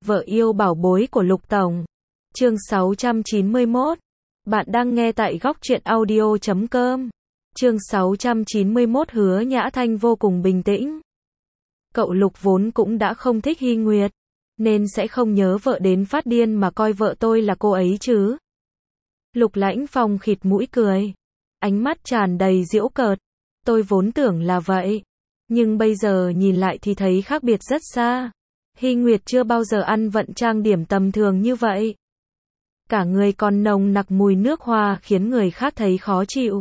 Vợ yêu bảo bối của Lục Tổng. Chương 691. Bạn đang nghe tại góc truyện audio.com. Chương 691. Hứa Nhã Thanh vô cùng bình tĩnh. Cậu Lục vốn cũng đã không thích Hy Nguyệt, nên sẽ không nhớ vợ đến phát điên mà coi vợ tôi là cô ấy chứ. Lục Lãnh Phong khịt mũi cười, ánh mắt tràn đầy giễu cợt. Tôi vốn tưởng là vậy, nhưng bây giờ nhìn lại thì thấy khác biệt rất xa. Hy Nguyệt chưa bao giờ ăn vận trang điểm tầm thường như vậy. Cả người còn nồng nặc mùi nước hoa khiến người khác thấy khó chịu.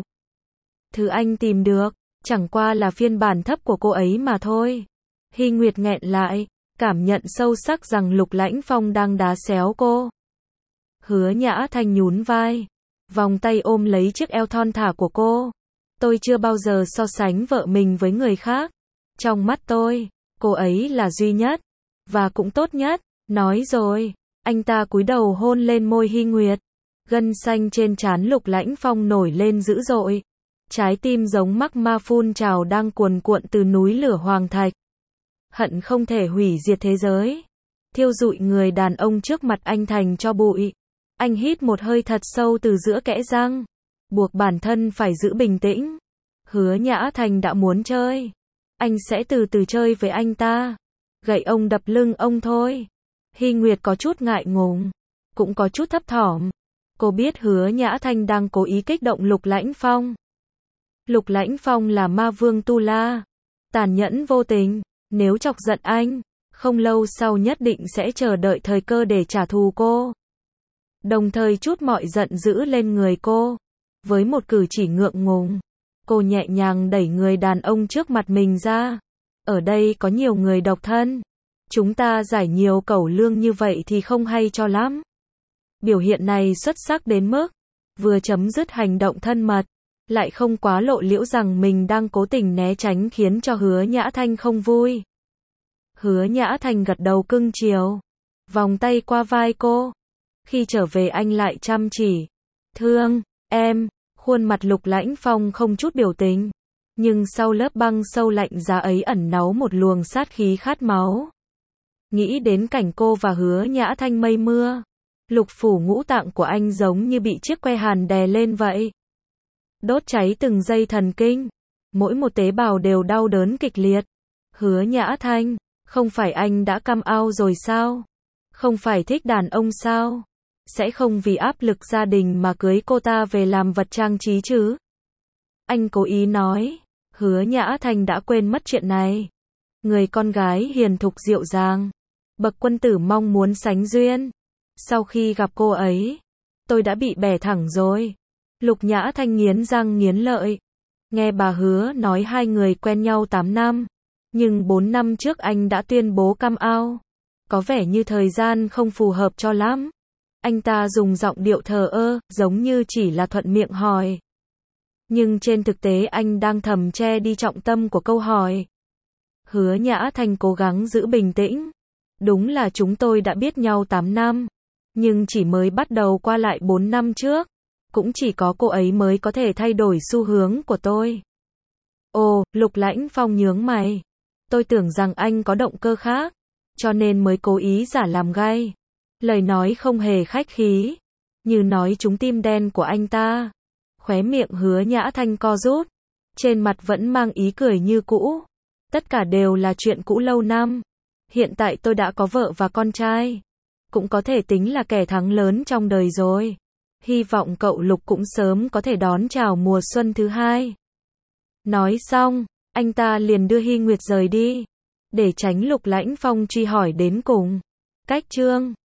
Thứ anh tìm được, chẳng qua là phiên bản thấp của cô ấy mà thôi. Hy Nguyệt nghẹn lại, cảm nhận sâu sắc rằng Lục Lãnh Phong đang đá xéo cô. Hứa Nhã Thanh nhún vai, vòng tay ôm lấy chiếc eo thon thả của cô. Tôi chưa bao giờ so sánh vợ mình với người khác. Trong mắt tôi, cô ấy là duy nhất, và cũng tốt nhất. Nói rồi, anh ta cúi đầu hôn lên môi Hy Nguyệt. Gân xanh trên trán Lục Lãnh Phong nổi lên dữ dội. Trái tim giống mắc ma phun trào đang cuồn cuộn từ núi lửa hoàng thạch. Hận không thể hủy diệt thế giới, thiêu rụi người đàn ông trước mặt anh thành tro bụi. Anh hít một hơi thật sâu từ giữa kẽ răng, buộc bản thân phải giữ bình tĩnh. Hứa Nhã Thanh đã muốn chơi, anh sẽ từ từ chơi với anh ta. Gậy ông đập lưng ông thôi. Hy Nguyệt có chút ngại ngùng, cũng có chút thấp thỏm. Cô biết Hứa Nhã Thanh đang cố ý kích động Lục Lãnh Phong. Lục Lãnh Phong là ma vương Tu La, tàn nhẫn vô tình. Nếu chọc giận anh, không lâu sau nhất định sẽ chờ đợi thời cơ để trả thù cô. Đồng thời trút mọi giận dữ lên người cô. Với một cử chỉ ngượng ngùng, cô nhẹ nhàng đẩy người đàn ông trước mặt mình ra. Ở đây có nhiều người độc thân, chúng ta giải nhiều cẩu lương như vậy thì không hay cho lắm. Biểu hiện này xuất sắc đến mức vừa chấm dứt hành động thân mật, lại không quá lộ liễu rằng mình đang cố tình né tránh khiến cho Hứa Nhã Thanh không vui. Hứa Nhã Thanh gật đầu cưng chiều, vòng tay qua vai cô. Khi trở về anh lại chăm chỉ. Thương, em. Khuôn mặt Lục Lãnh Phong không chút biểu tình, nhưng sau lớp băng sâu lạnh giá ấy ẩn náu một luồng sát khí khát máu. Nghĩ đến cảnh cô và Hứa Nhã Thanh mây mưa, lục phủ ngũ tạng của anh giống như bị chiếc que hàn đè lên vậy. Đốt cháy từng dây thần kinh, mỗi một tế bào đều đau đớn kịch liệt. Hứa Nhã Thanh, không phải anh đã căm ao rồi sao? Không phải thích đàn ông sao? Sẽ không vì áp lực gia đình mà cưới cô ta về làm vật trang trí chứ? Anh cố ý nói. Hứa Nhã Thanh đã quên mất chuyện này. Người con gái hiền thục dịu dàng, bậc quân tử mong muốn sánh duyên. Sau khi gặp cô ấy, tôi đã bị bẻ thẳng rồi. Lục Nhã Thanh nghiến răng nghiến lợi. Nghe bà Hứa nói hai người quen nhau 8 năm, nhưng 4 năm trước anh đã tuyên bố căm ao. Có vẻ như thời gian không phù hợp cho lắm. Anh ta dùng giọng điệu thờ ơ, giống như chỉ là thuận miệng hỏi. Nhưng trên thực tế anh đang thầm che đi trọng tâm của câu hỏi. Hứa Nhã Thanh cố gắng giữ bình tĩnh. Đúng là chúng tôi đã biết nhau 8 năm, nhưng chỉ mới bắt đầu qua lại 4 năm trước. Cũng chỉ có cô ấy mới có thể thay đổi xu hướng của tôi. Ồ, Lục Lãnh Phong nhướng mày. Tôi tưởng rằng anh có động cơ khác, cho nên mới cố ý giả làm gay. Lời nói không hề khách khí, như nói trúng tim đen của anh ta. Khóe miệng Hứa Nhã Thanh co rút, trên mặt vẫn mang ý cười như cũ. Tất cả đều là chuyện cũ lâu năm. Hiện tại tôi đã có vợ và con trai, cũng có thể tính là kẻ thắng lớn trong đời rồi. Hy vọng cậu Lục cũng sớm có thể đón chào mùa xuân thứ hai. Nói xong, anh ta liền đưa Hy Nguyệt rời đi, để tránh Lục Lãnh Phong truy hỏi đến cùng. Cách chương